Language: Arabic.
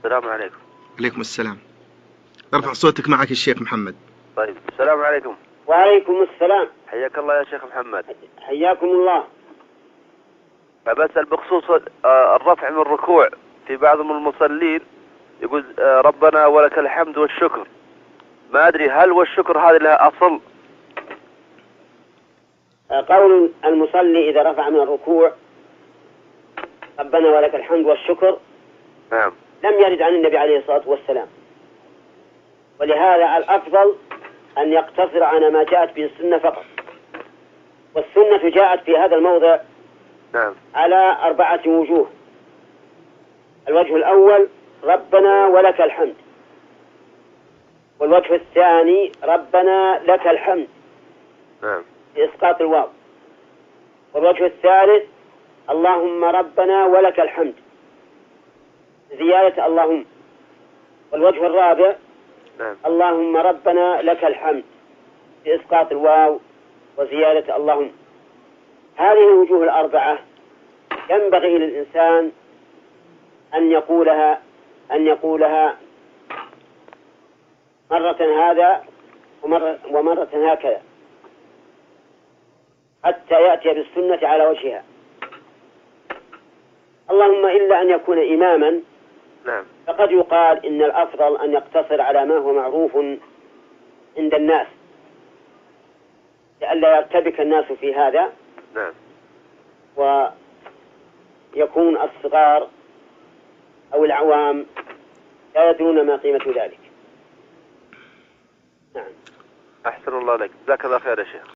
السلام عليكم. عليكم السلام. ارفع صوتك، معك الشيخ محمد. طيب، السلام عليكم. وعليكم السلام. حياك الله يا شيخ محمد. حياكم الله. بسأل بخصوص الرفع من الركوع. في بعض من المصلين يقول ربنا ولك الحمد والشكر. ما أدري هل والشكر هذه لها أصل؟ قول المصلي إذا رفع من الركوع ربنا ولك الحمد والشكر، نعم، لم يرد عن النبي عليه الصلاة والسلام، ولهذا الأفضل أن يقتصر على ما جاءت به السنة فقط. والسنة جاءت في هذا الموضع نعم، على 4 وجوه. الوجه الأول ربنا ولك الحمد، والوجه الثاني ربنا لك الحمد نعم، بإسقاط الواو، والوجه الثالث اللهم ربنا ولك الحمد زيادة اللهم، والوجه الرابع نعم، اللهم ربنا لك الحمد بإسقاط الواو وزيادة اللهم. هذه الوجوه الأربعة ينبغي للإنسان أن يقولها مرة هذا ومرة هكذا حتى يأتي بالسنة على وجهها. اللهم إلا أن يكون إماما، نعم، فقد يقال إن الأفضل أن يقتصر على ما هو معروف عند الناس لئلا يرتبك الناس في هذا، نعم، ويكون الصغار أو العوام لا يدرون ما قيمة ذلك. نعم. أحسن الله لك، جزاك الله خير يا شيخ.